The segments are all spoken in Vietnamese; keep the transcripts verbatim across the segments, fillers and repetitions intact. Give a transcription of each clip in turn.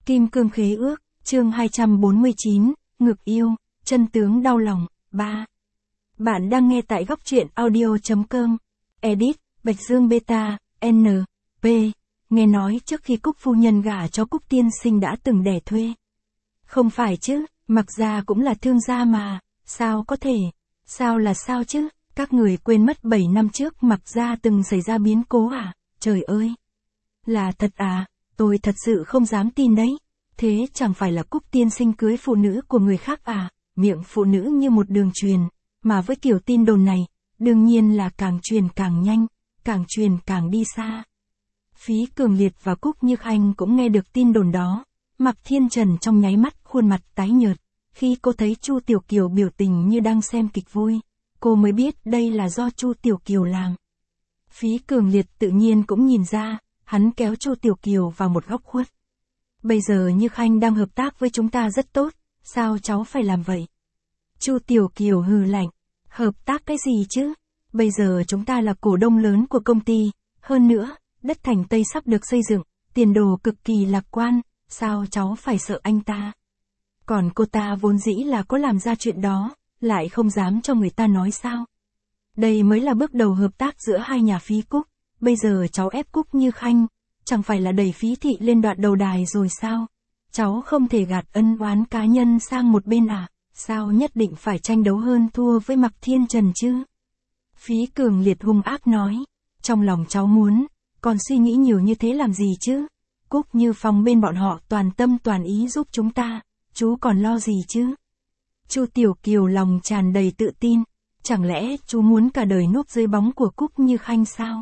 Kim cương khế ước, chương hai trăm bốn mươi chín, ngực yêu, chân tướng đau lòng, ba. Bạn đang nghe tại góc truyện audio.com. Edit, Bạch Dương Beta, N, P. Nghe nói trước khi Cúc phu nhân gả cho Cúc tiên sinh đã từng đẻ thuê. Không phải chứ, Mặc gia cũng là thương gia mà, sao có thể, sao là sao chứ, các người quên mất bảy năm trước Mặc gia từng xảy ra biến cố à, trời ơi. Là thật à, tôi thật sự không dám tin đấy. Thế chẳng phải là Cúc tiên sinh cưới phụ nữ của người khác à, miệng phụ nữ như một đường truyền, mà với kiểu tin đồn này, đương nhiên là càng truyền càng nhanh, càng truyền càng đi xa. Phí Cường Liệt và Cúc Như Khanh cũng nghe được tin đồn đó. Mạc Thiên Trần trong nháy mắt khuôn mặt tái nhợt, khi cô thấy Chu Tiểu Kiều biểu tình như đang xem kịch vui, cô mới biết đây là do Chu Tiểu Kiều làm. Phí Cường Liệt tự nhiên cũng nhìn ra, hắn kéo Chu Tiểu Kiều vào một góc khuất. Bây giờ Như Khanh đang hợp tác với chúng ta rất tốt, sao cháu phải làm vậy? Chu Tiểu Kiều hừ lạnh, hợp tác cái gì chứ? Bây giờ chúng ta là cổ đông lớn của công ty, hơn nữa, đất Thành Tây sắp được xây dựng, tiền đồ cực kỳ lạc quan, sao cháu phải sợ anh ta? Còn cô ta vốn dĩ là có làm ra chuyện đó, lại không dám cho người ta nói sao? Đây mới là bước đầu hợp tác giữa hai nhà Phí Cúc, bây giờ cháu ép Cúc Như Khanh, chẳng phải là đẩy Phí thị lên đoạn đầu đài rồi sao? Cháu không thể gạt ân oán cá nhân sang một bên à, sao nhất định phải tranh đấu hơn thua với Mạc Thiên Trần chứ? Phí Cường Liệt hung ác nói, trong lòng cháu muốn, còn suy nghĩ nhiều như thế làm gì chứ? Cúc Như Phong bên bọn họ toàn tâm toàn ý giúp chúng ta, chú còn lo gì chứ? Chu Tiểu Kiều lòng tràn đầy tự tin, chẳng lẽ chú muốn cả đời núp dưới bóng của Cúc Như Khanh sao?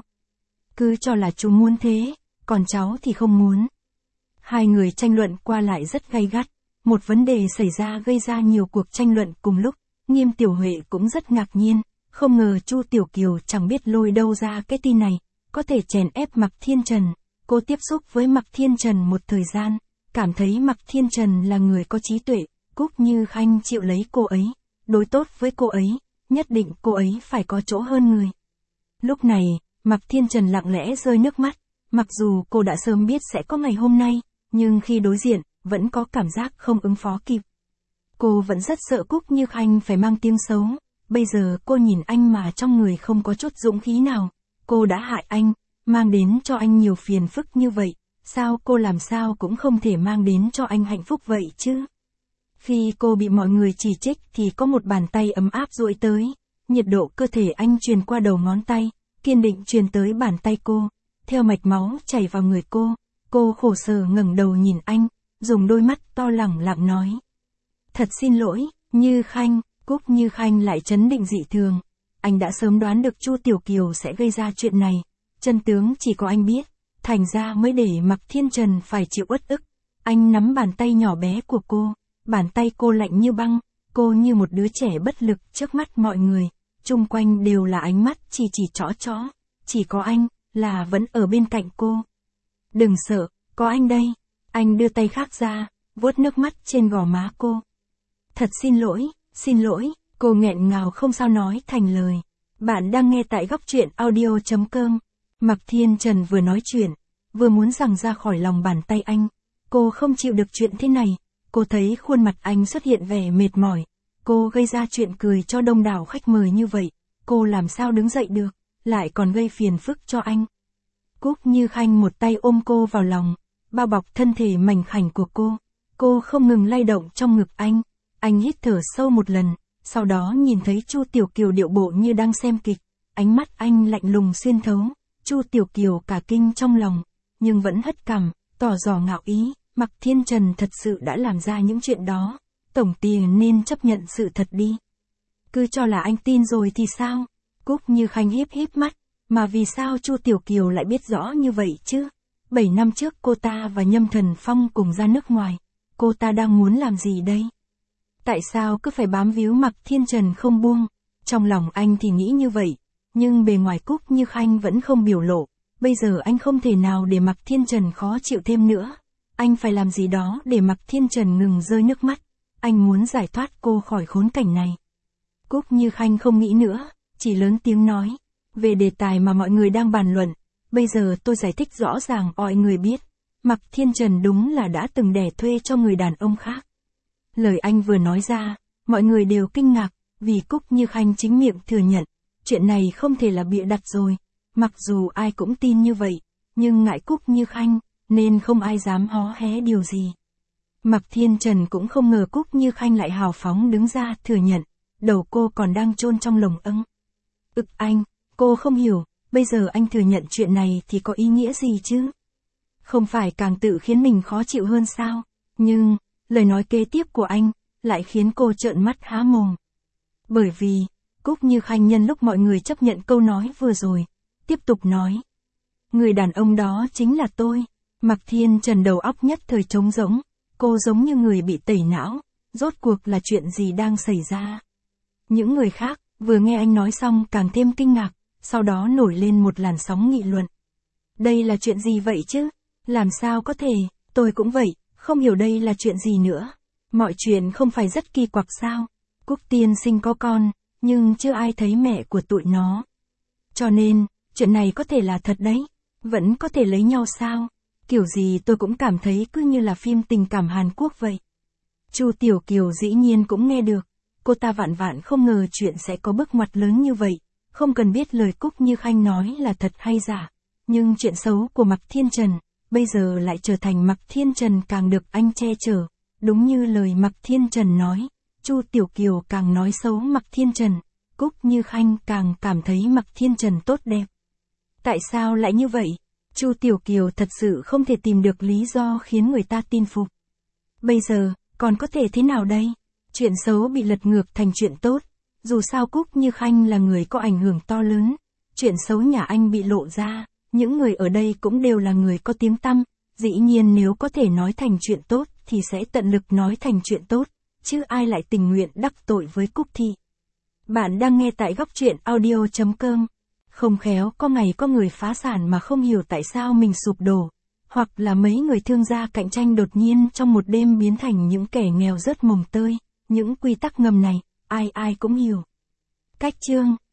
Cứ cho là chú muốn thế, còn cháu thì không muốn. Hai người tranh luận qua lại rất gay gắt, một vấn đề xảy ra gây ra nhiều cuộc tranh luận cùng lúc, Nghiêm Tiểu Huệ cũng rất ngạc nhiên, không ngờ Chu Tiểu Kiều chẳng biết lôi đâu ra cái tin này, có thể chèn ép Mạc Thiên Trần. Cô tiếp xúc với Mạc Thiên Trần một thời gian, cảm thấy Mạc Thiên Trần là người có trí tuệ, Cúc Như Khanh chịu lấy cô ấy, đối tốt với cô ấy, nhất định cô ấy phải có chỗ hơn người. Lúc này, Mạc Thiên Trần lặng lẽ rơi nước mắt, mặc dù cô đã sớm biết sẽ có ngày hôm nay, nhưng khi đối diện, vẫn có cảm giác không ứng phó kịp. Cô vẫn rất sợ Cúc Như Khanh phải mang tiếng xấu, bây giờ cô nhìn anh mà trong người không có chút dũng khí nào, cô đã hại anh, mang đến cho anh nhiều phiền phức như vậy, sao cô làm sao cũng không thể mang đến cho anh hạnh phúc vậy chứ? Khi cô bị mọi người chỉ trích thì có một bàn tay ấm áp duỗi tới, nhiệt độ cơ thể anh truyền qua đầu ngón tay, kiên định truyền tới bàn tay cô, theo mạch máu chảy vào người cô, cô khổ sở ngẩng đầu nhìn anh, dùng đôi mắt to lẳng lặng nói. Thật xin lỗi, Như Khanh. Cúc Như Khanh lại trấn định dị thường, anh đã sớm đoán được Chu Tiểu Kiều sẽ gây ra chuyện này, chân tướng chỉ có anh biết, thành ra mới để Mạc Thiên Trần phải chịu uất ức. Anh nắm bàn tay nhỏ bé của cô, bàn tay cô lạnh như băng, cô như một đứa trẻ bất lực trước mắt mọi người, chung quanh đều là ánh mắt chỉ chỉ chõ chõ, chỉ có anh, là vẫn ở bên cạnh cô. Đừng sợ, có anh đây, anh đưa tay khác ra, vuốt nước mắt trên gò má cô. Thật xin lỗi, xin lỗi, cô nghẹn ngào không sao nói thành lời. Bạn đang nghe tại góc truyện audio.com. Mạc Thiên Trần vừa nói chuyện, vừa muốn giằng ra khỏi lòng bàn tay anh. Cô không chịu được chuyện thế này, cô thấy khuôn mặt anh xuất hiện vẻ mệt mỏi. Cô gây ra chuyện cười cho đông đảo khách mời như vậy, cô làm sao đứng dậy được, lại còn gây phiền phức cho anh. Cúc Như Khanh một tay ôm cô vào lòng, bao bọc thân thể mảnh khảnh của cô. Cô không ngừng lay động trong ngực anh. Anh hít thở sâu một lần, sau đó nhìn thấy Chu Tiểu Kiều điệu bộ như đang xem kịch, ánh mắt anh lạnh lùng xuyên thấu. Chu Tiểu Kiều cả kinh trong lòng, nhưng vẫn hất cằm, tỏ rõ ngạo ý, Mạc Thiên Trần thật sự đã làm ra những chuyện đó, tổng tiền nên chấp nhận sự thật đi. Cứ cho là anh tin rồi thì sao? Cúc Như Khanh híp híp mắt, mà vì sao Chu Tiểu Kiều lại biết rõ như vậy chứ? Bảy năm trước cô ta và Nhâm Thần Phong cùng ra nước ngoài, cô ta đang muốn làm gì đây? Tại sao cứ phải bám víu Mạc Thiên Trần không buông? Trong lòng anh thì nghĩ như vậy, nhưng bề ngoài Cúc Như Khanh vẫn không biểu lộ. Bây giờ anh không thể nào để Mạc Thiên Trần khó chịu thêm nữa. Anh phải làm gì đó để Mạc Thiên Trần ngừng rơi nước mắt. Anh muốn giải thoát cô khỏi khốn cảnh này. Cúc Như Khanh không nghĩ nữa, chỉ lớn tiếng nói. Về đề tài mà mọi người đang bàn luận, bây giờ tôi giải thích rõ ràng mọi người biết. Mạc Thiên Trần đúng là đã từng đẻ thuê cho người đàn ông khác. Lời anh vừa nói ra, mọi người đều kinh ngạc, vì Cúc Như Khanh chính miệng thừa nhận, chuyện này không thể là bịa đặt rồi. Mặc dù ai cũng tin như vậy, nhưng ngại Cúc Như Khanh, nên không ai dám hó hé điều gì. Mạc Thiên Trần cũng không ngờ Cúc Như Khanh lại hào phóng đứng ra thừa nhận, đầu cô còn đang chôn trong lồng ưng. Ực anh, cô không hiểu, bây giờ anh thừa nhận chuyện này thì có ý nghĩa gì chứ? Không phải càng tự khiến mình khó chịu hơn sao? Nhưng, lời nói kế tiếp của anh, lại khiến cô trợn mắt há mồm. Bởi vì, Cúc Như Khanh nhân lúc mọi người chấp nhận câu nói vừa rồi, tiếp tục nói. Người đàn ông đó chính là tôi. Mạc Thiên Trần đầu óc nhất thời trống rỗng, cô giống như người bị tẩy não, rốt cuộc là chuyện gì đang xảy ra? Những người khác, vừa nghe anh nói xong càng thêm kinh ngạc, sau đó nổi lên một làn sóng nghị luận. Đây là chuyện gì vậy chứ? Làm sao có thể, tôi cũng vậy, không hiểu đây là chuyện gì nữa. Mọi chuyện không phải rất kỳ quặc sao? Cúc tiên sinh có con, nhưng chưa ai thấy mẹ của tụi nó. Cho nên, chuyện này có thể là thật đấy, vẫn có thể lấy nhau sao? Kiểu gì tôi cũng cảm thấy cứ như là phim tình cảm Hàn Quốc vậy. Chu Tiểu Kiều dĩ nhiên cũng nghe được, cô ta vạn vạn không ngờ chuyện sẽ có bước ngoặt lớn như vậy, không cần biết lời Cúc Như Khanh nói là thật hay giả. Nhưng chuyện xấu của Mạc Thiên Trần, bây giờ lại trở thành Mạc Thiên Trần càng được anh che chở. Đúng như lời Mạc Thiên Trần nói, Chu Tiểu Kiều càng nói xấu Mạc Thiên Trần, Cúc Như Khanh càng cảm thấy Mạc Thiên Trần tốt đẹp. Tại sao lại như vậy? Chu Tiểu Kiều thật sự không thể tìm được lý do khiến người ta tin phục. Bây giờ, còn có thể thế nào đây? Chuyện xấu bị lật ngược thành chuyện tốt. Dù sao Cúc Như Khanh là người có ảnh hưởng to lớn. Chuyện xấu nhà anh bị lộ ra, những người ở đây cũng đều là người có tiếng tăm. Dĩ nhiên nếu có thể nói thành chuyện tốt thì sẽ tận lực nói thành chuyện tốt, chứ ai lại tình nguyện đắc tội với Cúc Thị. Bạn đang nghe tại góc truyện audio chấm com. Không khéo có ngày có người phá sản mà không hiểu tại sao mình sụp đổ, hoặc là mấy người thương gia cạnh tranh đột nhiên trong một đêm biến thành những kẻ nghèo rớt mồng tơi, những quy tắc ngầm này, ai ai cũng hiểu. Cách chương